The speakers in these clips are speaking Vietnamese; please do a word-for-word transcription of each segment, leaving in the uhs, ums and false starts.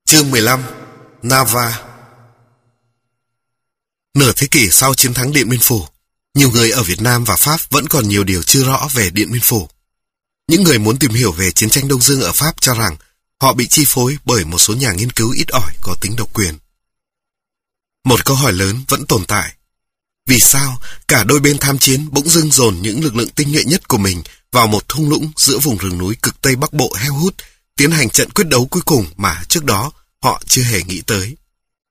Chương mười lăm. Nava. Nửa thế kỷ sau chiến thắng Điện Biên Phủ, nhiều người ở Việt Nam và Pháp vẫn còn nhiều điều chưa rõ về Điện Biên Phủ. Những người muốn tìm hiểu về chiến tranh Đông Dương ở Pháp cho rằng họ bị chi phối bởi một số nhà nghiên cứu ít ỏi có tính độc quyền. Một câu hỏi lớn vẫn tồn tại. Vì sao cả đôi bên tham chiến bỗng dưng dồn những lực lượng tinh nhuệ nhất của mình vào một thung lũng giữa vùng rừng núi cực Tây Bắc Bộ heo hút, tiến hành trận quyết đấu cuối cùng mà trước đó họ chưa hề nghĩ tới?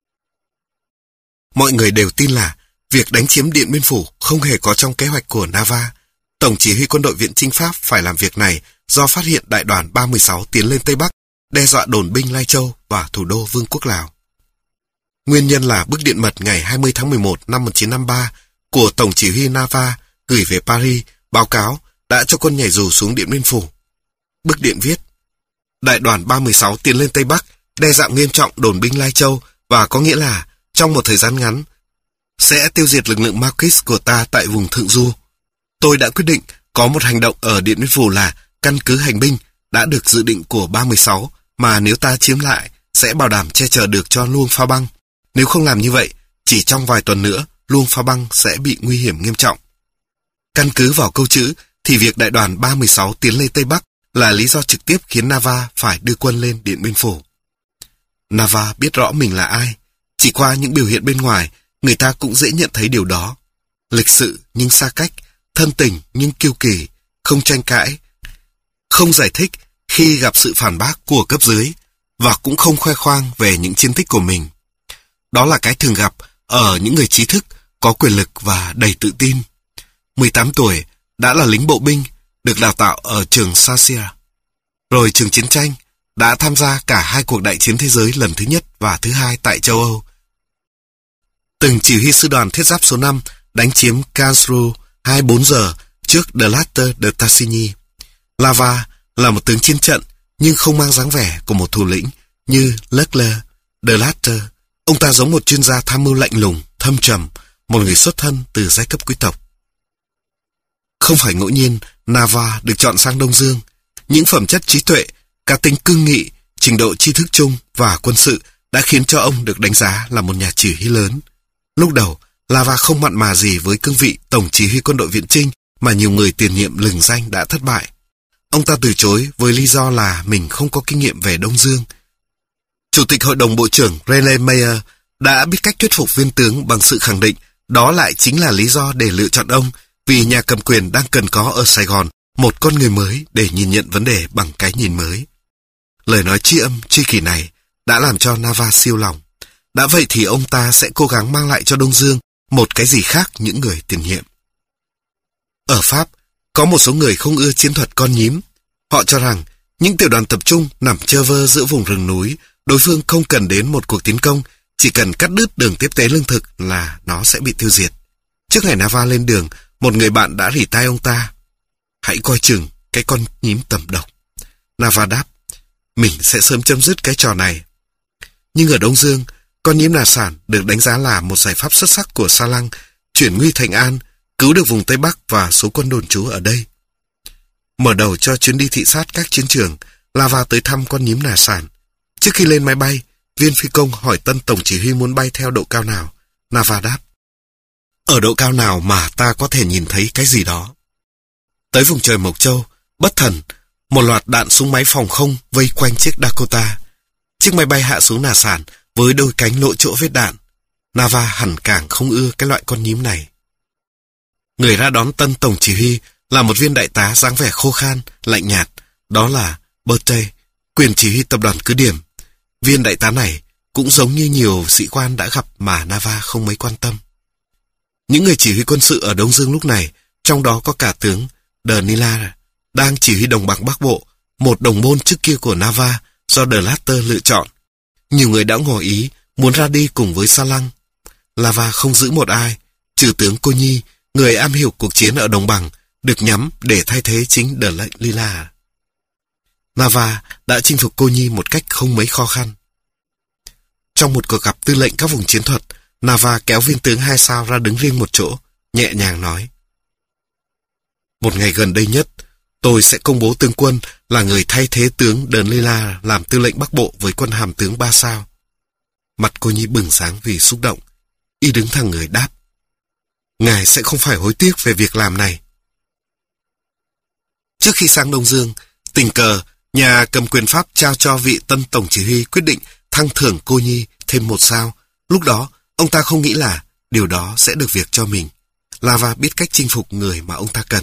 Mọi người đều tin là việc đánh chiếm Điện Biên Phủ không hề có trong kế hoạch của Nava. Tổng chỉ huy quân đội viện chinh Pháp phải làm việc này do phát hiện đại đoàn ba mươi sáu tiến lên Tây Bắc, đe dọa đồn binh Lai Châu và thủ đô Vương quốc Lào. Nguyên nhân là bức điện mật ngày hai mươi tháng mười một năm một nghìn chín trăm năm mươi ba của Tổng chỉ huy Nava gửi về Paris báo cáo đã cho quân nhảy dù xuống Điện Biên Phủ. Bức điện viết: đại đoàn ba mươi sáu tiến lên Tây Bắc, đe dọa nghiêm trọng đồn binh Lai Châu và có nghĩa là trong một thời gian ngắn sẽ tiêu diệt lực lượng Marxist của ta tại vùng Thượng Du. Tôi đã quyết định có một hành động ở Điện Biên Phủ là căn cứ hành binh đã được dự định của ba mươi sáu mà nếu ta chiếm lại sẽ bảo đảm che chở được cho Luông Pha Băng. Nếu không làm như vậy, chỉ trong vài tuần nữa Luông Pha Băng sẽ bị nguy hiểm nghiêm trọng. Căn cứ vào câu chữ thì việc đại đoàn ba mươi sáu tiến lên Tây Bắc là lý do trực tiếp khiến Nava phải đưa quân lên Điện Biên Phủ. Nava biết rõ mình là ai. Chỉ qua những biểu hiện bên ngoài, người ta cũng dễ nhận thấy điều đó. Lịch sự nhưng xa cách, thân tình nhưng kiêu kỳ, không tranh cãi, không giải thích khi gặp sự phản bác của cấp dưới, và cũng không khoe khoang về những chiến tích của mình. Đó là cái thường gặp ở những người trí thức, có quyền lực và đầy tự tin. mười tám tuổi, đã là lính bộ binh, được đào tạo ở trường Sancia. Rồi trường chiến tranh, đã tham gia cả hai cuộc đại chiến thế giới lần thứ nhất và thứ hai tại châu Âu. Từng chỉ huy sư đoàn thiết giáp số năm đánh chiếm Karlsruhe hai mươi bốn giờ trước De Latter de Tassigny. Nava là một tướng chiến trận nhưng không mang dáng vẻ của một thủ lĩnh như Leclerc. De Latter, ông ta giống một chuyên gia tham mưu lạnh lùng, thâm trầm, một người xuất thân từ giai cấp quý tộc. Không phải ngẫu nhiên Nava được chọn sang Đông Dương. Những phẩm chất trí tuệ, cá tính cương nghị, trình độ tri thức chung và quân sự đã khiến cho ông được đánh giá là một nhà chỉ huy lớn. Lúc đầu, Nava không mặn mà gì với cương vị Tổng chỉ huy quân đội viện chinh mà nhiều người tiền nhiệm lừng danh đã thất bại. Ông ta từ chối với lý do là mình không có kinh nghiệm về Đông Dương. Chủ tịch Hội đồng Bộ trưởng Rene Meyer đã biết cách thuyết phục viên tướng bằng sự khẳng định đó lại chính là lý do để lựa chọn ông, vì nhà cầm quyền đang cần có ở Sài Gòn một con người mới để nhìn nhận vấn đề bằng cái nhìn mới. Lời nói tri âm tri kỷ này đã làm cho Nava siêu lòng. Đã vậy thì ông ta sẽ cố gắng mang lại cho Đông Dương một cái gì khác những người tiền nhiệm. Ở Pháp, có một số người không ưa chiến thuật con nhím. Họ cho rằng những tiểu đoàn tập trung nằm chơ vơ giữa vùng rừng núi, đối phương không cần đến một cuộc tiến công, chỉ cần cắt đứt đường tiếp tế lương thực là nó sẽ bị tiêu diệt. Trước ngày Nava lên đường, một người bạn đã rỉ tai ông ta: hãy coi chừng cái con nhím tầm độc. Nava đáp: mình sẽ sớm chấm dứt cái trò này. Nhưng ở Đông Dương, con nhím nà sản được đánh giá là một giải pháp xuất sắc của Sa Lăng, chuyển nguy thành an, cứu được vùng Tây Bắc và số quân đồn trú ở đây. Mở đầu cho chuyến đi thị sát các chiến trường, Nava tới thăm con nhím nà sản. Trước khi lên máy bay, viên phi công hỏi tân tổng chỉ huy muốn bay theo độ cao nào. Nava đáp: ở độ cao nào mà ta có thể nhìn thấy cái gì đó. Tới vùng trời Mộc Châu, bất thần, một loạt đạn súng máy phòng không vây quanh chiếc Dakota. Chiếc máy bay hạ xuống nà sản với đôi cánh lộ chỗ vết đạn. Nava hẳn càng không ưa cái loại con nhím này. Người ra đón tân tổng chỉ huy là một viên đại tá dáng vẻ khô khan, lạnh nhạt. Đó là Berthe, quyền chỉ huy tập đoàn cứ điểm. Viên đại tá này cũng giống như nhiều sĩ quan đã gặp mà Nava không mấy quan tâm. Những người chỉ huy quân sự ở Đông Dương lúc này, trong đó có cả tướng De Nila, đang chỉ huy đồng bằng Bắc Bộ, một đồng môn trước kia của Nava do De Latter lựa chọn. Nhiều người đã ngỏ ý muốn ra đi cùng với Sa Lăng. Nava không giữ một ai, trừ tướng Cô Nhi, người am hiểu cuộc chiến ở đồng bằng, được nhắm để thay thế chính De Lila. Nava đã chinh phục Cô Nhi một cách không mấy khó khăn. Trong một cuộc gặp tư lệnh các vùng chiến thuật, Nava kéo viên tướng hai sao ra đứng riêng một chỗ, nhẹ nhàng nói: một ngày gần đây nhất, Tôi sẽ công bố tướng quân là người thay thế tướng Đờn Lê La làm tư lệnh Bắc Bộ với quân hàm tướng ba sao. Mặt cô Nhi bừng sáng vì xúc động. Y đứng thẳng người đáp: Ngài sẽ không phải hối tiếc về việc làm này. Trước khi sang Đông Dương, tình cờ nhà cầm quyền Pháp trao cho vị tân tổng chỉ huy quyết định thăng thưởng cô Nhi thêm một sao. Lúc đó, ông ta không nghĩ là điều đó sẽ được việc cho mình. Nava biết cách chinh phục người mà ông ta cần.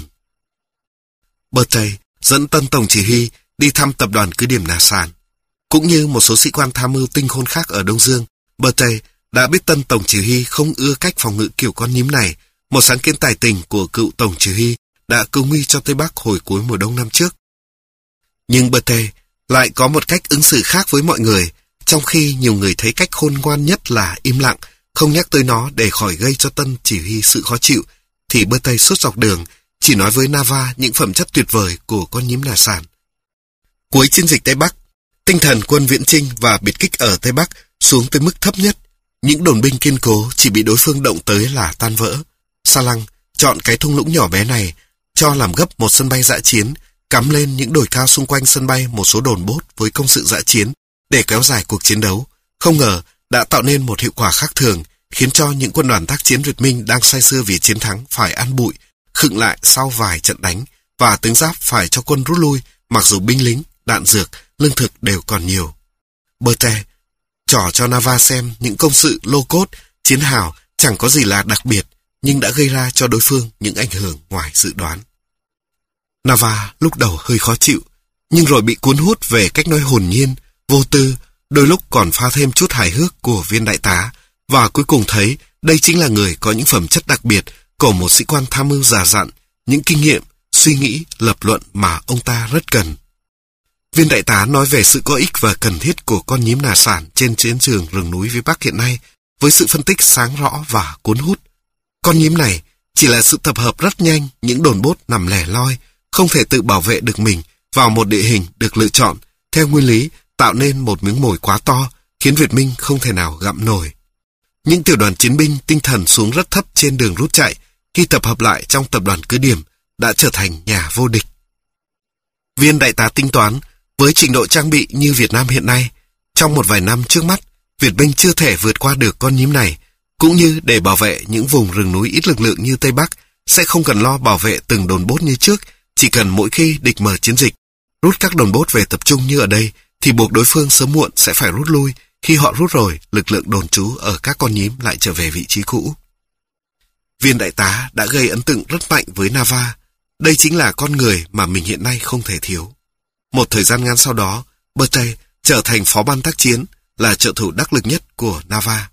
Berthay dẫn tân tổng chỉ huy đi thăm tập đoàn cứ điểm Nà Sàn. Cũng như một số sĩ quan tham mưu tinh khôn khác ở Đông Dương, Berthay đã biết tân tổng chỉ huy không ưa cách phòng ngự kiểu con nhím này. Một sáng kiến tài tình của cựu tổng chỉ huy đã cứu nguy cho Tây Bắc hồi cuối mùa đông năm trước. Nhưng Berthay lại có một cách ứng xử khác với mọi người, trong khi nhiều người thấy cách khôn ngoan nhất là im lặng, không nhắc tới nó để khỏi gây cho tân chỉ huy sự khó chịu, thì Berthay suốt dọc đường chỉ nói với Nava những phẩm chất tuyệt vời của con nhím Nà Sàn. Cuối chiến dịch Tây Bắc, tinh thần quân viễn chinh và biệt kích ở Tây Bắc xuống tới mức thấp nhất. Những đồn binh kiên cố chỉ bị đối phương động tới là tan vỡ. Sa Lăng chọn cái thung lũng nhỏ bé này cho làm gấp một sân bay dã chiến, cắm lên những đồi cao xung quanh sân bay một số đồn bốt với công sự dã chiến để kéo dài cuộc chiến đấu. Không ngờ đã tạo nên một hiệu quả khác thường, khiến cho những quân đoàn tác chiến Việt Minh đang say sưa vì chiến thắng phải ăn bụi, khựng lại sau vài trận đánh, và tướng Giáp phải cho quân rút lui, mặc dù binh lính, đạn dược, lương thực đều còn nhiều. Berthay trỏ cho Nava xem những công sự lô cốt, chiến hào chẳng có gì là đặc biệt, nhưng đã gây ra cho đối phương những ảnh hưởng ngoài dự đoán. Nava lúc đầu hơi khó chịu, nhưng rồi bị cuốn hút về cách nói hồn nhiên, vô tư, đôi lúc còn pha thêm chút hài hước của viên đại tá, và cuối cùng thấy đây chính là người có những phẩm chất đặc biệt của một sĩ quan tham mưu già dặn, những kinh nghiệm, suy nghĩ, lập luận mà ông ta rất cần. Viên đại tá nói về sự có ích và cần thiết của con nhím Nà Sàn trên chiến trường rừng núi phía Bắc hiện nay với sự phân tích sáng rõ và cuốn hút. Con nhím này chỉ là sự tập hợp rất nhanh những đồn bốt nằm lẻ loi, không thể tự bảo vệ được mình vào một địa hình được lựa chọn theo nguyên lý tạo nên một miếng mồi quá to, khiến Việt Minh không thể nào gặm nổi. Những tiểu đoàn chiến binh tinh thần xuống rất thấp trên đường rút chạy, khi tập hợp lại trong tập đoàn cứ điểm, đã trở thành nhà vô địch. Viên đại tá tính toán, với trình độ trang bị như Việt Nam hiện nay, trong một vài năm trước mắt, Việt Minh chưa thể vượt qua được con nhím này, cũng như để bảo vệ những vùng rừng núi ít lực lượng như Tây Bắc, sẽ không cần lo bảo vệ từng đồn bốt như trước, chỉ cần mỗi khi địch mở chiến dịch, rút các đồn bốt về tập trung như ở đây, thì buộc đối phương sớm muộn sẽ phải rút lui. Khi họ rút rồi, lực lượng đồn trú ở các con nhím lại trở về vị trí cũ. Viên đại tá đã gây ấn tượng rất mạnh với Nava. Đây chính là con người mà mình hiện nay không thể thiếu. Một thời gian ngắn sau đó, Berthay trở thành phó ban tác chiến, là trợ thủ đắc lực nhất của Nava.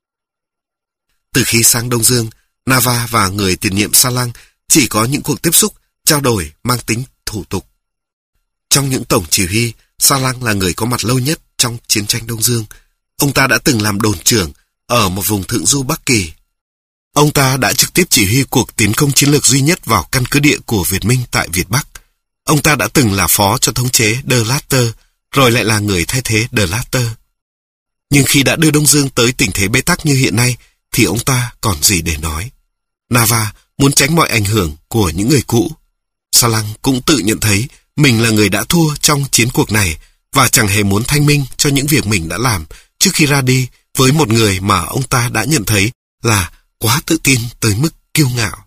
Từ khi sang Đông Dương, Nava và người tiền nhiệm Sa Lăng chỉ có những cuộc tiếp xúc, trao đổi mang tính thủ tục. Trong những tổng chỉ huy, Sa Lăng là người có mặt lâu nhất trong chiến tranh Đông Dương. Ông ta đã từng làm đồn trưởng ở một vùng thượng du Bắc Kỳ. Ông ta đã trực tiếp chỉ huy cuộc tiến công chiến lược duy nhất vào căn cứ địa của Việt Minh tại Việt Bắc. Ông ta đã từng là phó cho thống chế De Latter, rồi lại là người thay thế De Latter. Nhưng khi đã đưa Đông Dương tới tình thế bế tắc như hiện nay, thì ông ta còn gì để nói. Nava muốn tránh mọi ảnh hưởng của những người cũ. Sa Lăng cũng tự nhận thấy mình là người đã thua trong chiến cuộc này, và chẳng hề muốn thanh minh cho những việc mình đã làm trước khi ra đi với một người mà ông ta đã nhận thấy là quá tự tin tới mức kiêu ngạo.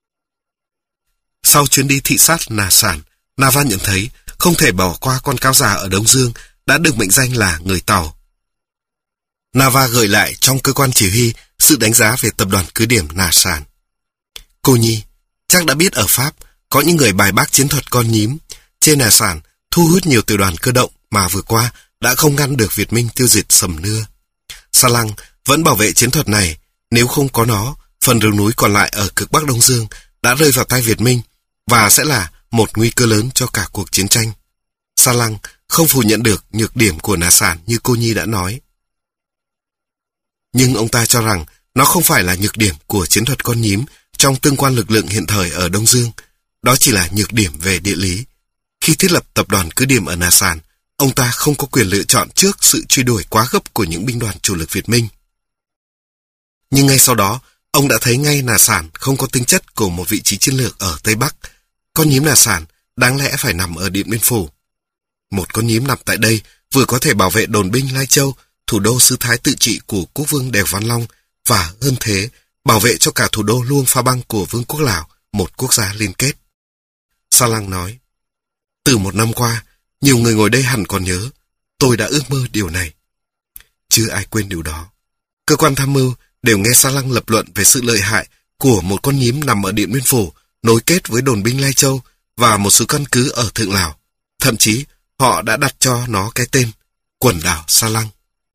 Sau chuyến đi thị sát Nà Sàn, Nava nhận thấy không thể bỏ qua con cáo già ở Đông Dương đã được mệnh danh là người Tàu. Nava gửi lại trong cơ quan chỉ huy sự đánh giá về tập đoàn cứ điểm Nà Sàn. Cô Nhi chắc đã biết ở Pháp có những người bài bác chiến thuật con nhím. Trên Nà Sàn thu hút nhiều tiểu đoàn cơ động mà vừa qua đã không ngăn được Việt Minh tiêu diệt Sầm Nưa. Sa Lăng vẫn bảo vệ chiến thuật này. Nếu không có nó, phần rừng núi còn lại ở cực Bắc Đông Dương đã rơi vào tay Việt Minh và sẽ là một nguy cơ lớn cho cả cuộc chiến tranh. Sa Lăng không phủ nhận được nhược điểm của Nà Sàn như cô Nhi đã nói. Nhưng ông ta cho rằng nó không phải là nhược điểm của chiến thuật con nhím trong tương quan lực lượng hiện thời ở Đông Dương. Đó chỉ là nhược điểm về địa lý. Khi thiết lập tập đoàn cứ điểm ở Nà Sàn, ông ta không có quyền lựa chọn trước sự truy đuổi quá gấp của những binh đoàn chủ lực Việt Minh. Nhưng ngay sau đó, ông đã thấy ngay Nà Sàn không có tính chất của một vị trí chiến lược ở Tây Bắc. Con nhím Nà Sàn đáng lẽ phải nằm ở Điện Biên Phủ. Một con nhím nằm tại đây vừa có thể bảo vệ đồn binh Lai Châu, thủ đô xứ Thái tự trị của quốc vương Đèo Văn Long, và hơn thế, bảo vệ cho cả thủ đô Luông Pha Băng của Vương quốc Lào, một quốc gia liên kết. Sa Lăng nói, từ một năm qua, nhiều người ngồi đây hẳn còn nhớ, tôi đã ước mơ điều này. Chưa ai quên điều đó. Cơ quan tham mưu đều nghe Sa Lăng lập luận về sự lợi hại của một con nhím nằm ở Điện Biên Phủ, nối kết với đồn binh Lai Châu và một số căn cứ ở Thượng Lào. Thậm chí, họ đã đặt cho nó cái tên Quần đảo Sa Lăng.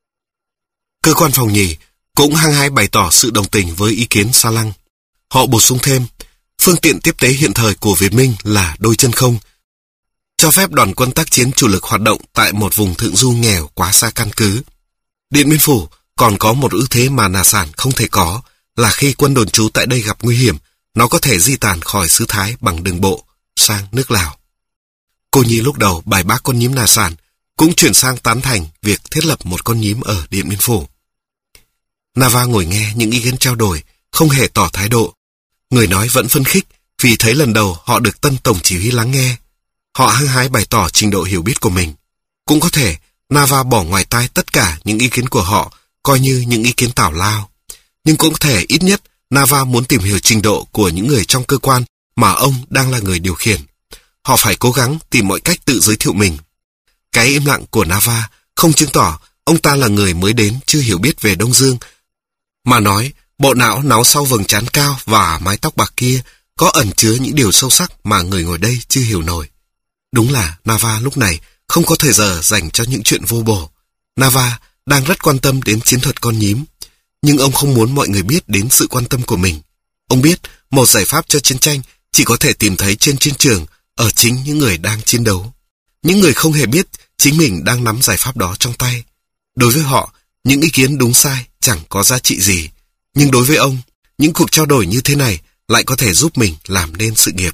Cơ quan phòng nhì cũng hăng hái bày tỏ sự đồng tình với ý kiến Sa Lăng. Họ bổ sung thêm, phương tiện tiếp tế hiện thời của Việt Minh là đôi chân không, cho phép đoàn quân tác chiến chủ lực hoạt động tại một vùng thượng du nghèo quá xa căn cứ. Điện Biên Phủ còn có một ưu thế mà Nà Sản không thể có, là khi quân đồn trú tại đây gặp nguy hiểm, nó có thể di tản khỏi xứ Thái bằng đường bộ sang nước Lào. Cô Nhi lúc đầu bài bác con nhím Nà Sản, cũng chuyển sang tán thành việc thiết lập một con nhím ở Điện Biên Phủ. Nava ngồi nghe những ý kiến trao đổi, không hề tỏ thái độ. Người nói vẫn phấn khích vì thấy lần đầu họ được tân tổng chỉ huy lắng nghe. Họ hăng hái bày tỏ trình độ hiểu biết của mình. Cũng có thể Nava bỏ ngoài tai tất cả những ý kiến của họ, coi như những ý kiến tào lao. Nhưng cũng có thể ít nhất Nava muốn tìm hiểu trình độ của những người trong cơ quan mà ông đang là người điều khiển. Họ phải cố gắng tìm mọi cách tự giới thiệu mình. Cái im lặng của Nava không chứng tỏ ông ta là người mới đến chưa hiểu biết về Đông Dương, mà nói bộ não náu sau vầng trán cao và mái tóc bạc kia có ẩn chứa những điều sâu sắc mà người ngồi đây chưa hiểu nổi. Đúng là Nava lúc này không có thời giờ dành cho những chuyện vô bổ. Nava đang rất quan tâm đến chiến thuật con nhím, nhưng ông không muốn mọi người biết đến sự quan tâm của mình. Ông biết một giải pháp cho chiến tranh chỉ có thể tìm thấy trên chiến trường, ở chính những người đang chiến đấu. Những người không hề biết chính mình đang nắm giải pháp đó trong tay. Đối với họ, những ý kiến đúng sai chẳng có giá trị gì. Nhưng đối với ông, những cuộc trao đổi như thế này lại có thể giúp mình làm nên sự nghiệp.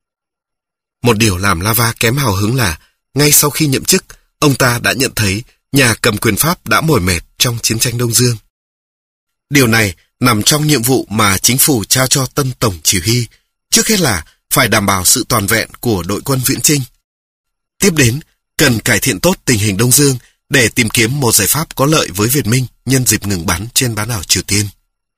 Một điều làm Nava kém hào hứng là, ngay sau khi nhậm chức, ông ta đã nhận thấy nhà cầm quyền Pháp đã mỏi mệt trong chiến tranh Đông Dương. Điều này nằm trong nhiệm vụ mà chính phủ trao cho tân tổng chỉ huy, trước hết là phải đảm bảo sự toàn vẹn của đội quân viễn chinh. Tiếp đến, cần cải thiện tốt tình hình Đông Dương để tìm kiếm một giải pháp có lợi với Việt Minh nhân dịp ngừng bắn trên bán đảo Triều Tiên.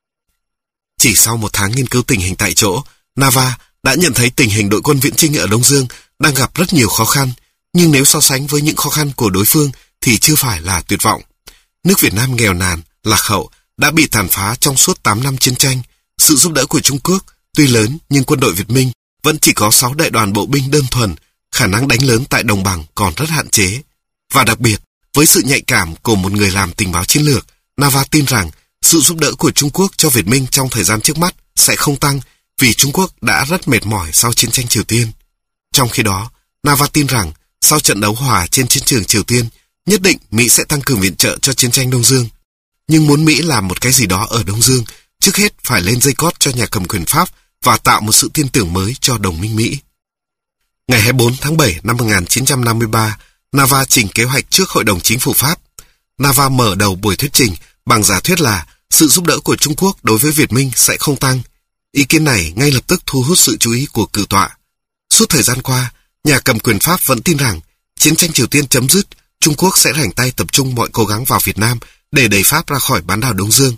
Chỉ sau một tháng nghiên cứu tình hình tại chỗ, Nava đã nhận thấy tình hình đội quân viễn chinh ở Đông Dương đang gặp rất nhiều khó khăn, nhưng nếu so sánh với những khó khăn của đối phương thì chưa phải là tuyệt vọng. Nước Việt Nam nghèo nàn, lạc hậu, đã bị tàn phá trong suốt tám năm chiến tranh. Sự giúp đỡ của Trung Quốc tuy lớn nhưng quân đội Việt Minh vẫn chỉ có sáu đại đoàn bộ binh đơn thuần, khả năng đánh lớn tại đồng bằng còn rất hạn chế. Và đặc biệt, với sự nhạy cảm của một người làm tình báo chiến lược, Nava tin rằng sự giúp đỡ của Trung Quốc cho Việt Minh trong thời gian trước mắt sẽ không tăng vì Trung Quốc đã rất mệt mỏi sau chiến tranh Triều Tiên. Trong khi đó, Nava tin rằng sau trận đấu hòa trên chiến trường Triều Tiên, nhất định Mỹ sẽ tăng cường viện trợ cho chiến tranh Đông Dương. Nhưng muốn Mỹ làm một cái gì đó ở Đông Dương, trước hết phải lên dây cót cho nhà cầm quyền Pháp và tạo một sự tin tưởng mới cho đồng minh Mỹ. Ngày hai mươi bốn tháng bảy năm một nghìn chín trăm năm mươi ba, Nava trình kế hoạch trước Hội đồng Chính phủ Pháp. Nava mở đầu buổi thuyết trình bằng giả thuyết là sự giúp đỡ của Trung Quốc đối với Việt Minh sẽ không tăng. Ý kiến này ngay lập tức thu hút sự chú ý của cử tọa. Suốt thời gian qua, nhà cầm quyền Pháp vẫn tin rằng chiến tranh Triều Tiên chấm dứt, Trung Quốc sẽ rảnh tay tập trung mọi cố gắng vào Việt Nam để đẩy Pháp ra khỏi bán đảo Đông Dương.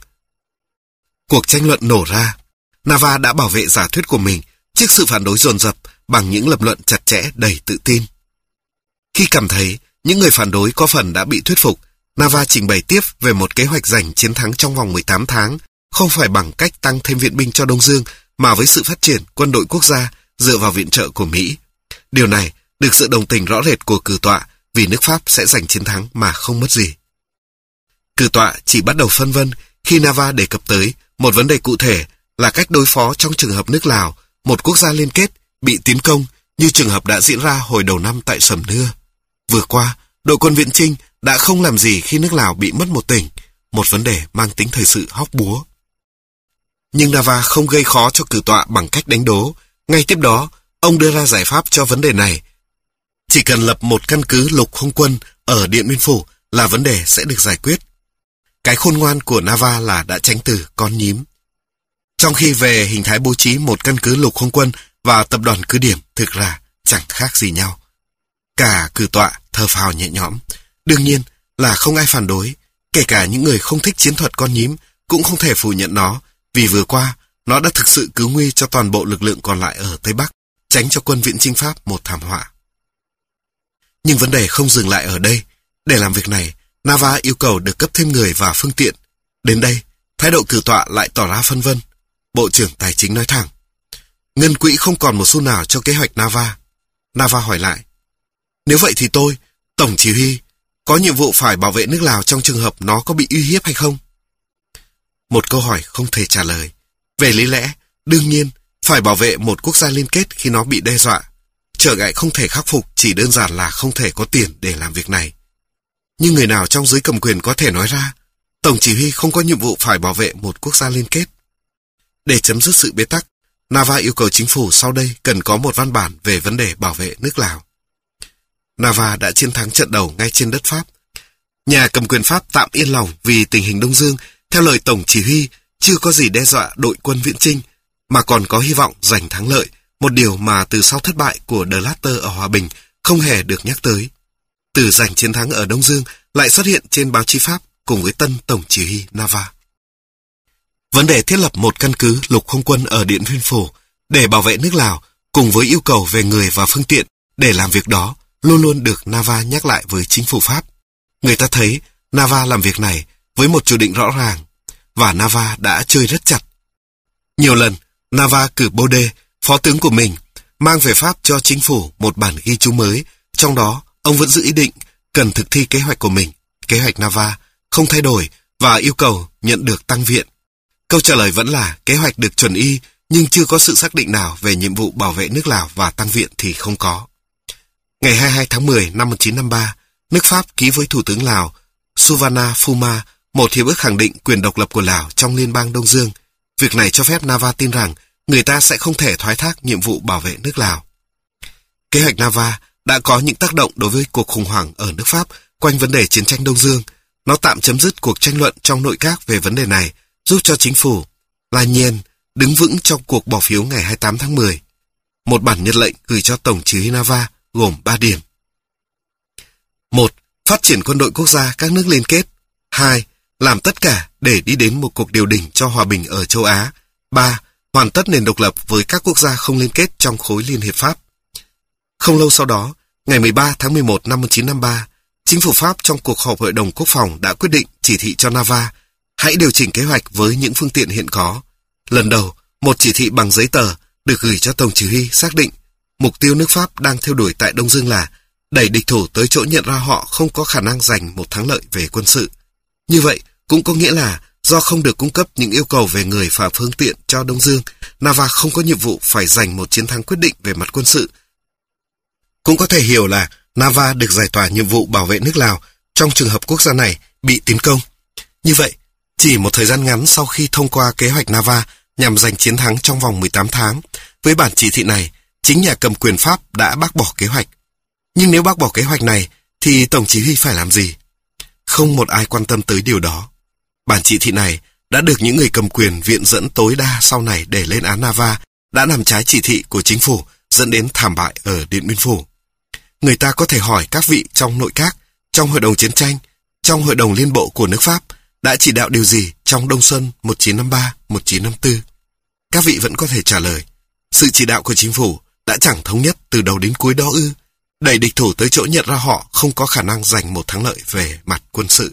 Cuộc tranh luận nổ ra. Nava đã bảo vệ giả thuyết của mình trước sự phản đối dồn dập bằng những lập luận chặt chẽ đầy tự tin. Khi cảm thấy những người phản đối có phần đã bị thuyết phục, Nava trình bày tiếp về một kế hoạch giành chiến thắng trong vòng mười tám tháng, không phải bằng cách tăng thêm viện binh cho Đông Dương, mà với sự phát triển quân đội quốc gia dựa vào viện trợ của Mỹ. Điều này được sự đồng tình rõ rệt của cử tọa vì nước Pháp sẽ giành chiến thắng mà không mất gì. Cử tọa chỉ bắt đầu phân vân khi Nava đề cập tới một vấn đề cụ thể là cách đối phó trong trường hợp nước Lào, một quốc gia liên kết, bị tiến công như trường hợp đã diễn ra hồi đầu năm tại Sầm Nưa. Vừa qua, đội quân viễn chinh đã không làm gì khi nước Lào bị mất một tỉnh, một vấn đề mang tính thời sự hóc búa. Nhưng Nava không gây khó cho cử tọa bằng cách đánh đố. Ngay tiếp đó, ông đưa ra giải pháp cho vấn đề này. Chỉ cần lập một căn cứ lục không quân ở Điện Biên Phủ là vấn đề sẽ được giải quyết. Cái khôn ngoan của Nava là đã tránh từ con nhím. Trong khi về hình thái bố trí một căn cứ lục không quân và tập đoàn cứ điểm thực ra chẳng khác gì nhau. Cả cử tọa thở phào nhẹ nhõm. Đương nhiên là không ai phản đối, kể cả những người không thích chiến thuật con nhím cũng không thể phủ nhận nó, vì vừa qua nó đã thực sự cứu nguy cho toàn bộ lực lượng còn lại ở Tây Bắc, tránh cho quân viễn chinh Pháp một thảm họa. Nhưng vấn đề không dừng lại ở đây. Để làm việc này, Nava yêu cầu được cấp thêm người và phương tiện. Đến đây, thái độ cử tọa lại tỏ ra phân vân. Bộ trưởng Tài chính nói thẳng: ngân quỹ không còn một xu nào cho kế hoạch Nava. Nava hỏi lại: nếu vậy thì tôi, tổng chỉ huy, có nhiệm vụ phải bảo vệ nước Lào trong trường hợp nó có bị uy hiếp hay không? Một câu hỏi không thể trả lời. Về lý lẽ, đương nhiên, phải bảo vệ một quốc gia liên kết khi nó bị đe dọa. Trở ngại không thể khắc phục chỉ đơn giản là không thể có tiền để làm việc này. Nhưng người nào trong giới cầm quyền có thể nói ra, tổng chỉ huy không có nhiệm vụ phải bảo vệ một quốc gia liên kết? Để chấm dứt sự bế tắc, Nava yêu cầu chính phủ sau đây cần có một văn bản về vấn đề bảo vệ nước Lào. Nava đã chiến thắng trận đầu ngay trên đất Pháp. Nhà cầm quyền Pháp tạm yên lòng vì tình hình Đông Dương, theo lời tổng chỉ huy, chưa có gì đe dọa đội quân viễn chinh, mà còn có hy vọng giành thắng lợi, một điều mà từ sau thất bại của De Latter ở Hòa Bình không hề được nhắc tới. Từ giành chiến thắng ở Đông Dương lại xuất hiện trên báo chí Pháp cùng với tân tổng chỉ huy Nava. Vấn đề thiết lập một căn cứ lục không quân ở Điện Biên Phủ để bảo vệ nước Lào cùng với yêu cầu về người và phương tiện để làm việc đó luôn luôn được Nava nhắc lại với chính phủ Pháp. Người ta thấy Nava làm việc này với một chủ định rõ ràng, và Nava đã chơi rất chặt. Nhiều lần, Nava cử Baudet, phó tướng của mình, mang về Pháp cho chính phủ một bản ghi chú mới, trong đó ông vẫn giữ ý định cần thực thi kế hoạch của mình, kế hoạch Nava, không thay đổi và yêu cầu nhận được tăng viện. Câu trả lời vẫn là kế hoạch được chuẩn y, nhưng chưa có sự xác định nào về nhiệm vụ bảo vệ nước Lào và tăng viện thì không có. Ngày hai mươi hai tháng mười năm một nghìn chín trăm năm mươi ba, nước Pháp ký với Thủ tướng Lào Suvarna Phuma một hiệp ước khẳng định quyền độc lập của Lào trong Liên bang Đông Dương. Việc này cho phép Nava tin rằng người ta sẽ không thể thoái thác nhiệm vụ bảo vệ nước Lào. Kế hoạch Nava đã có những tác động đối với cuộc khủng hoảng ở nước Pháp quanh vấn đề chiến tranh Đông Dương. Nó tạm chấm dứt cuộc tranh luận trong nội các về vấn đề này, giúp cho chính phủ La Nhiên đứng vững trong cuộc bỏ phiếu ngày hai mươi tám tháng mười. Một bản nhật lệnh gửi cho Tổng chỉ huy Nava gồm ba điểm. một. Phát triển quân đội quốc gia các nước liên kết. hai. Làm tất cả để đi đến một cuộc điều đình cho hòa bình ở châu Á. ba. Hoàn tất nền độc lập với các quốc gia không liên kết trong khối Liên hiệp Pháp. Không lâu sau đó, ngày mười ba tháng mười một năm một nghìn chín trăm năm mươi ba, chính phủ Pháp trong cuộc họp Hội đồng Quốc phòng đã quyết định chỉ thị cho Nava hãy điều chỉnh kế hoạch với những phương tiện hiện có. Lần đầu, một chỉ thị bằng giấy tờ được gửi cho Tổng chỉ huy xác định mục tiêu nước Pháp đang theo đuổi tại Đông Dương là đẩy địch thủ tới chỗ nhận ra họ không có khả năng giành một thắng lợi về quân sự. Như vậy, cũng có nghĩa là do không được cung cấp những yêu cầu về người và phương tiện cho Đông Dương, Nava không có nhiệm vụ phải giành một chiến thắng quyết định về mặt quân sự. Cũng có thể hiểu là Nava được giải tỏa nhiệm vụ bảo vệ nước Lào trong trường hợp quốc gia này bị tiến công. Như vậy, chỉ một thời gian ngắn sau khi thông qua kế hoạch Nava nhằm giành chiến thắng trong vòng mười tám tháng, với bản chỉ thị này, chính nhà cầm quyền Pháp đã bác bỏ kế hoạch. Nhưng nếu bác bỏ kế hoạch này, thì Tổng chỉ huy phải làm gì? Không một ai quan tâm tới điều đó. Bản chỉ thị này đã được những người cầm quyền viện dẫn tối đa sau này để lên án Nava đã làm trái chỉ thị của chính phủ, dẫn đến thảm bại ở Điện Biên Phủ. Người ta có thể hỏi các vị trong nội các, trong Hội đồng Chiến tranh, trong Hội đồng Liên bộ của nước Pháp đã chỉ đạo điều gì trong Đông Xuân một nghìn chín trăm năm mươi ba một nghìn chín trăm năm mươi tư. Các vị vẫn có thể trả lời, sự chỉ đạo của chính phủ đã chẳng thống nhất từ đầu đến cuối đó ư, đẩy địch thủ tới chỗ nhận ra họ không có khả năng giành một thắng lợi về mặt quân sự.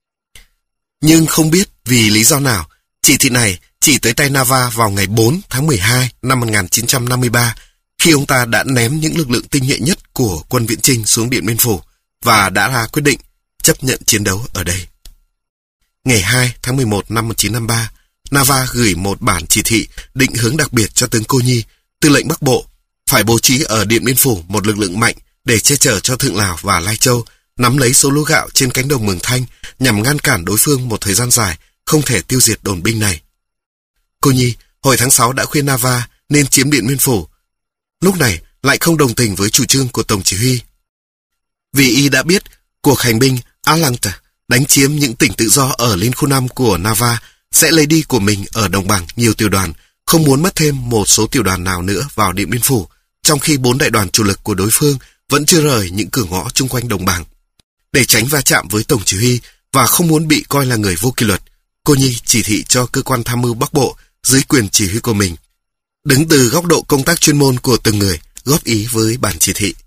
Nhưng không biết vì lý do nào, chỉ thị này chỉ tới tay Nava vào ngày bốn tháng mười hai năm một nghìn chín trăm năm mươi ba, khi ông ta đã ném những lực lượng tinh nhuệ nhất của quân viễn chinh xuống Điện Biên Phủ và đã ra quyết định chấp nhận chiến đấu ở đây. Ngày hai tháng mười một năm một nghìn chín trăm năm mươi ba, Nava gửi một bản chỉ thị định hướng đặc biệt cho tướng Cô Nhi, tư lệnh Bắc Bộ, phải bố trí ở Điện Biên Phủ một lực lượng mạnh để che chở cho Thượng Lào và Lai Châu nắm lấy số lúa gạo trên cánh đồng Mường Thanh nhằm ngăn cản đối phương một thời gian dài không thể tiêu diệt đồn binh này. Cô Nhi hồi tháng sáu đã khuyên Nava nên chiếm Điện Biên Phủ, lúc này lại không đồng tình với chủ trương của Tổng chỉ huy. Vì y đã biết cuộc hành binh Atlanta đánh chiếm những tỉnh tự do ở Liên khu năm của Nava sẽ lấy đi của mình ở đồng bằng nhiều tiểu đoàn, không muốn mất thêm một số tiểu đoàn nào nữa vào Điện Biên Phủ, trong khi bốn đại đoàn chủ lực của đối phương vẫn chưa rời những cửa ngõ chung quanh đồng bằng. Để tránh va chạm với Tổng chỉ huy và không muốn bị coi là người vô kỷ luật, Cô Nhi chỉ thị cho cơ quan tham mưu Bắc Bộ dưới quyền chỉ huy của mình, đứng từ góc độ công tác chuyên môn của từng người, góp ý với bản chỉ thị.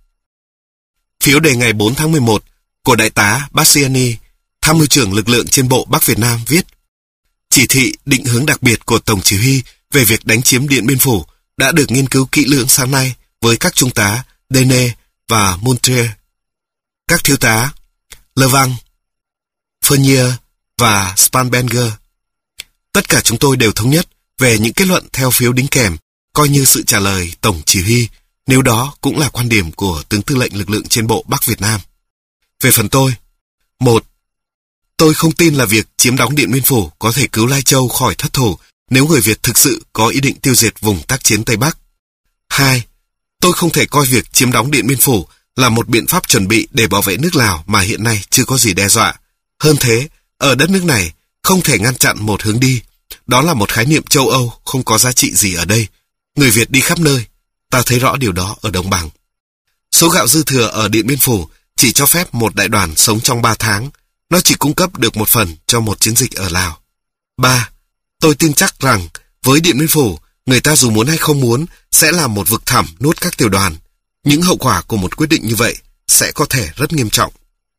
Phiếu đề ngày bốn tháng mười một của Đại tá Bassiani, tham mưu trưởng lực lượng trên bộ Bắc Việt Nam viết: Chỉ thị định hướng đặc biệt của Tổng chỉ huy về việc đánh chiếm Điện Biên Phủ đã được nghiên cứu kỹ lưỡng sáng nay với các trung tá Dene và Montier, các thiếu tá Levang, Fournier và Spanberger. Tất cả chúng tôi đều thống nhất về những kết luận theo phiếu đính kèm, coi như sự trả lời Tổng chỉ huy, nếu đó cũng là quan điểm của tướng tư lệnh lực lượng trên bộ Bắc Việt Nam. Về phần tôi, một. Tôi không tin là việc chiếm đóng Điện Biên Phủ có thể cứu Lai Châu khỏi thất thủ nếu người Việt thực sự có ý định tiêu diệt vùng tác chiến Tây Bắc. Hai. Tôi không thể coi việc chiếm đóng Điện Biên Phủ là một biện pháp chuẩn bị để bảo vệ nước Lào mà hiện nay chưa có gì đe dọa. Hơn thế, ở đất nước này không thể ngăn chặn một hướng đi. Đó là một khái niệm châu Âu không có giá trị gì ở đây. Người Việt đi khắp nơi, ta thấy rõ điều đó ở đồng bằng. Số gạo dư thừa ở Điện Biên Phủ chỉ cho phép một đại đoàn sống trong ba tháng. Nó chỉ cung cấp được một phần cho một chiến dịch ở Lào. Ba. Tôi tin chắc rằng với Điện Biên Phủ, người ta dù muốn hay không muốn sẽ là một vực thẳm nuốt các tiểu đoàn. Những hậu quả của một quyết định như vậy sẽ có thể rất nghiêm trọng.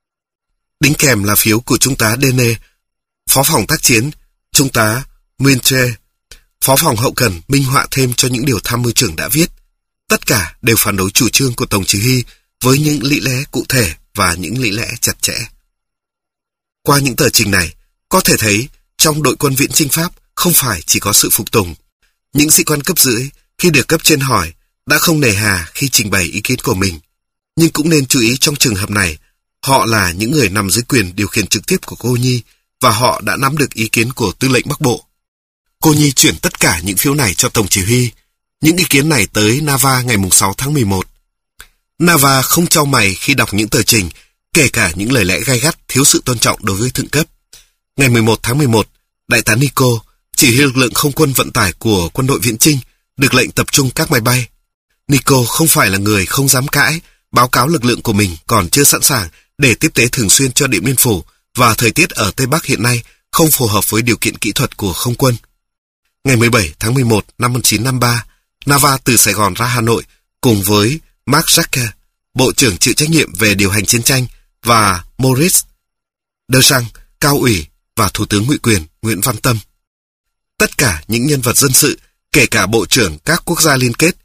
Đính kèm là phiếu của Trung tá Dene, Phó phòng tác chiến, Trung tá Montier, Phó phòng hậu cần minh họa thêm cho những điều tham mưu trưởng đã viết. Tất cả đều phản đối chủ trương của Tổng chỉ huy với những lý lẽ cụ thể và những lý lẽ chặt chẽ. Qua những tờ trình này, có thể thấy trong đội quân viễn chinh Pháp không phải chỉ có sự phục tùng. Những sĩ quan cấp dưới khi được cấp trên hỏi đã không nề hà khi trình bày ý kiến của mình. Nhưng cũng nên chú ý trong trường hợp này, họ là những người nằm dưới quyền điều khiển trực tiếp của Cô Nhi và họ đã nắm được ý kiến của Tư lệnh Bắc Bộ. Cô Nhi chuyển tất cả những phiếu này cho Tổng chỉ huy. Những ý kiến này tới Nava ngày sáu tháng mười một. Nava không chau mày khi đọc những tờ trình, kể cả những lời lẽ gay gắt thiếu sự tôn trọng đối với thượng cấp. Ngày mười một tháng mười một, Đại tá Nico, chỉ huy lực lượng không quân vận tải của quân đội viễn chinh, được lệnh tập trung các máy bay. Nico không phải là người không dám cãi, báo cáo lực lượng của mình còn chưa sẵn sàng để tiếp tế thường xuyên cho Điện Biên Phủ và thời tiết ở Tây Bắc hiện nay không phù hợp với điều kiện kỹ thuật của không quân. Ngày mười bảy tháng mười một năm một nghìn chín trăm năm mươi ba, Nava từ Sài Gòn ra Hà Nội cùng với Marc Jacques, Bộ trưởng chịu trách nhiệm về điều hành chiến tranh, và Maurice Deschamps, Cao ủy và Thủ tướng ngụy quyền Nguyễn Văn Tâm. Tất cả những nhân vật dân sự, kể cả Bộ trưởng các quốc gia liên kết,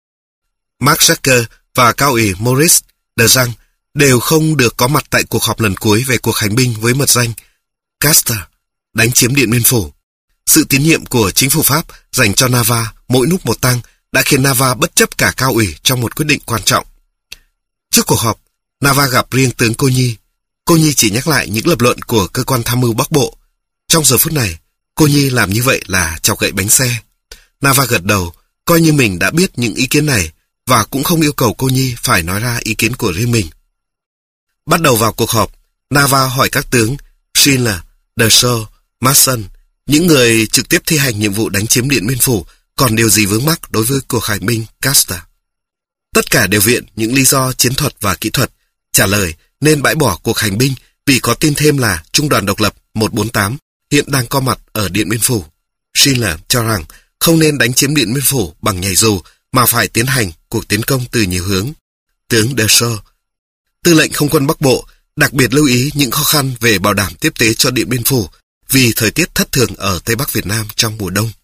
Marc Jacques và Cao ủy Maurice Deschamps đều không được có mặt tại cuộc họp lần cuối về cuộc hành binh với mật danh Castres, đánh chiếm Điện Biên Phủ. Sự tín nhiệm của chính phủ Pháp dành cho Nava mỗi lúc một tăng đã khiến Nava bất chấp cả Cao ủy trong một quyết định quan trọng. Trước cuộc họp, Nava gặp riêng tướng Cô Nhi. Cô Nhi chỉ nhắc lại những lập luận của cơ quan tham mưu Bắc Bộ. Trong giờ phút này, Cô Nhi làm như vậy là chọc gậy bánh xe. Nava gật đầu, coi như mình đã biết những ý kiến này và cũng không yêu cầu Cô Nhi phải nói ra ý kiến của riêng mình. Bắt đầu vào cuộc họp, Nava hỏi các tướng Schindler, Deschamps, Masson, những người trực tiếp thi hành nhiệm vụ đánh chiếm Điện Biên Phủ, còn điều gì vướng mắc đối với cuộc hành binh Castres. Tất cả đều viện những lý do chiến thuật và kỹ thuật, trả lời nên bãi bỏ cuộc hành binh vì có tin thêm là Trung đoàn độc lập một bốn tám hiện đang có mặt ở Điện Biên Phủ. Schindler cho rằng không nên đánh chiếm Điện Biên Phủ bằng nhảy dù mà phải tiến hành cuộc tiến công từ nhiều hướng. Tướng Deschamps, Tư lệnh Không quân Bắc Bộ, đặc biệt lưu ý những khó khăn về bảo đảm tiếp tế cho Điện Biên Phủ vì thời tiết thất thường ở Tây Bắc Việt Nam trong mùa đông.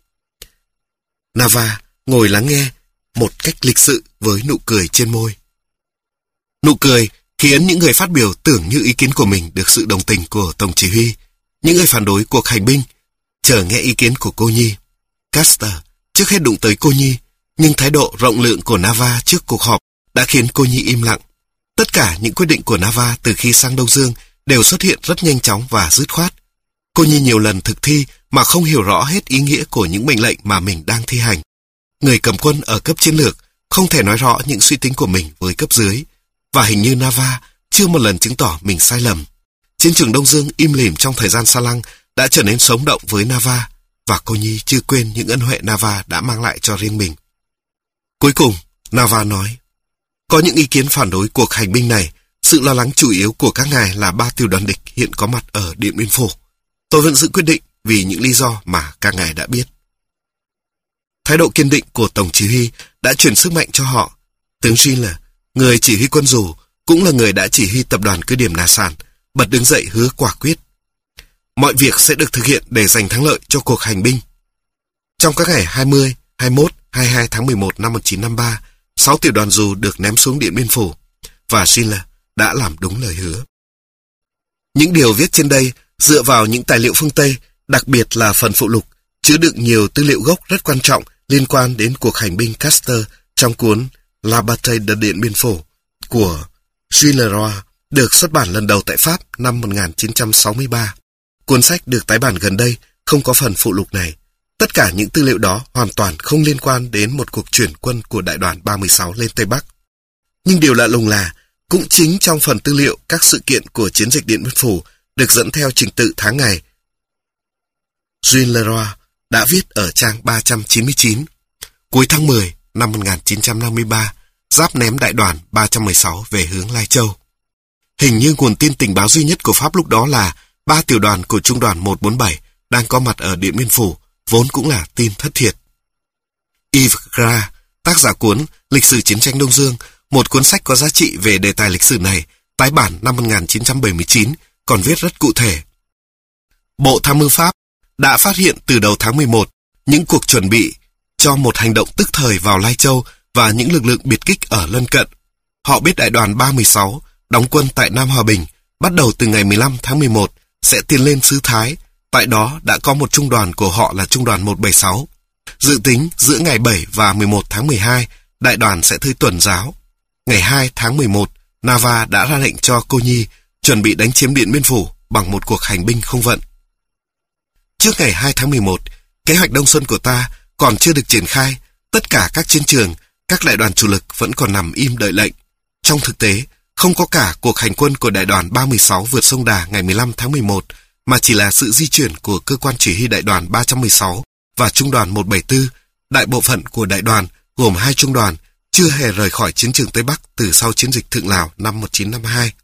Nava ngồi lắng nghe một cách lịch sự với nụ cười trên môi. Nụ cười khiến những người phát biểu tưởng như ý kiến của mình được sự đồng tình của Tổng chỉ huy. Những người phản đối cuộc hành binh chờ nghe ý kiến của Cô Nhi. Castres trước hết đụng tới Cô Nhi, nhưng thái độ rộng lượng của Nava trước cuộc họp đã khiến Cô Nhi im lặng. Tất cả những quyết định của Nava từ khi sang Đông Dương đều xuất hiện rất nhanh chóng và dứt khoát. Cô Nhi nhiều lần thực thi mà không hiểu rõ hết ý nghĩa của những mệnh lệnh mà mình đang thi hành. Người cầm quân ở cấp chiến lược không thể nói rõ những suy tính của mình với cấp dưới, và hình như Nava chưa một lần chứng tỏ mình sai lầm. Chiến trường Đông Dương im lìm trong thời gian Sa Lăng đã trở nên sống động với Nava, và Cô Nhi chưa quên những ân huệ Nava đã mang lại cho riêng mình. Cuối cùng, Nava nói, có những ý kiến phản đối cuộc hành binh này. Sự lo lắng chủ yếu của các ngài là ba tiểu đoàn địch hiện có mặt ở Điện Biên Phủ. Tôi vẫn giữ quyết định vì những lý do mà các ngài đã biết. Thái độ kiên định của Tổng chỉ huy đã truyền sức mạnh cho họ. Tướng Schindler, người chỉ huy quân dù, cũng là người đã chỉ huy tập đoàn cứ điểm Nà Sàn, bật đứng dậy hứa quả quyết. Mọi việc sẽ được thực hiện để giành thắng lợi cho cuộc hành binh. Trong các ngày hai mươi, hai mươi mốt, hai mươi hai tháng mười một năm một nghìn chín trăm năm mươi ba, sáu tiểu đoàn dù được ném xuống Điện Biên Phủ, và Schindler đã làm đúng lời hứa. Những điều viết trên đây dựa vào những tài liệu phương Tây, đặc biệt là phần phụ lục, chứa đựng nhiều tư liệu gốc rất quan trọng liên quan đến cuộc hành binh Custer trong cuốn La Bataille de Điện Biên Phủ của Jules Leroy, được xuất bản lần đầu tại Pháp năm một nghìn chín trăm sáu mươi ba. Cuốn sách được tái bản gần đây không có phần phụ lục này. Tất cả những tư liệu đó hoàn toàn không liên quan đến một cuộc chuyển quân của đại đoàn ba mươi sáu lên Tây Bắc. Nhưng điều lạ lùng là, cũng chính trong phần tư liệu các sự kiện của chiến dịch Điện Biên Phủ được dẫn theo trình tự tháng ngày, Jules Leroy đã viết ở trang ba trăm chín mươi chín, cuối tháng mười năm một nghìn chín trăm năm mươi ba, Giáp ném đại đoàn ba trăm mười sáu về hướng Lai Châu. Hình như nguồn tin tình báo duy nhất của Pháp lúc đó là ba tiểu đoàn của trung đoàn một bốn bảy đang có mặt ở Điện Biên Phủ, vốn cũng là tin thất thiệt. Yves Gras, tác giả cuốn Lịch sử chiến tranh Đông Dương, một cuốn sách có giá trị về đề tài lịch sử này, tái bản năm một nghìn chín trăm bảy mươi chín, còn viết rất cụ thể. Bộ Tham mưu Pháp đã phát hiện từ đầu tháng mười một những cuộc chuẩn bị cho một hành động tức thời vào Lai Châu và những lực lượng biệt kích ở lân cận. Họ biết đại đoàn ba mươi sáu đóng quân tại Nam Hòa Bình, bắt đầu từ ngày mười lăm tháng mười một sẽ tiến lên xứ Thái. Tại đó đã có một trung đoàn của họ là trung đoàn một bảy sáu. Dự tính giữa ngày bảy và mười một tháng mười hai, đại đoàn sẽ tới tuần giáo. Ngày hai tháng mười một, Nava đã ra lệnh cho Cô Nhi chuẩn bị đánh chiếm Điện Biên Phủ bằng một cuộc hành binh không vận. Trước ngày hai tháng mười một, kế hoạch Đông Xuân của ta còn chưa được triển khai. Tất cả các chiến trường, các đại đoàn chủ lực vẫn còn nằm im đợi lệnh. Trong thực tế, không có cả cuộc hành quân của đại đoàn ba mươi sáu vượt sông Đà ngày mười lăm tháng mười một, mà chỉ là sự di chuyển của cơ quan chỉ huy đại đoàn ba trăm mười sáu và trung đoàn một bảy tư. Đại bộ phận của đại đoàn gồm hai trung đoàn chưa hề rời khỏi chiến trường Tây Bắc từ sau chiến dịch Thượng Lào năm một nghìn chín trăm năm mươi hai.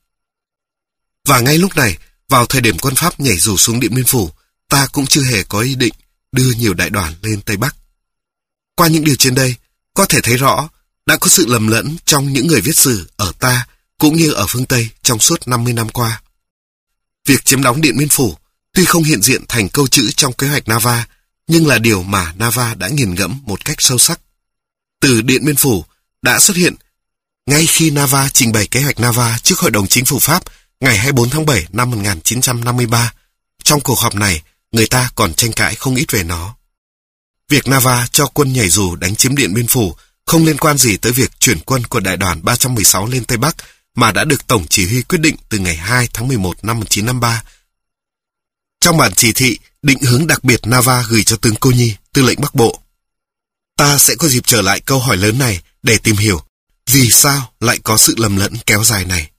Và ngay lúc này, vào thời điểm quân Pháp nhảy dù xuống Điện Biên Phủ, ta cũng chưa hề có ý định đưa nhiều đại đoàn lên Tây Bắc. Qua những điều trên đây, có thể thấy rõ đã có sự lầm lẫn trong những người viết sử ở ta cũng như ở phương Tây trong suốt năm mươi năm qua. Việc chiếm đóng Điện Biên Phủ tuy không hiện diện thành câu chữ trong kế hoạch Nava, nhưng là điều mà Nava đã nghiền ngẫm một cách sâu sắc. Từ Điện Biên Phủ đã xuất hiện ngay khi Nava trình bày kế hoạch Nava trước Hội đồng Chính phủ Pháp ngày hai mươi bốn tháng bảy năm một nghìn chín trăm năm mươi ba. Trong cuộc họp này, người ta còn tranh cãi không ít về nó. Việc Nava cho quân nhảy dù đánh chiếm Điện Biên Phủ không liên quan gì tới việc chuyển quân của đại đoàn ba trăm mười sáu lên Tây Bắc, mà đã được Tổng chỉ huy quyết định từ ngày hai tháng mười một năm một nghìn chín trăm năm mươi ba. Trong bản chỉ thị định hướng đặc biệt Nava gửi cho tướng Cô Nhi, tư lệnh Bắc Bộ. Ta sẽ có dịp trở lại câu hỏi lớn này để tìm hiểu vì sao lại có sự lầm lẫn kéo dài này.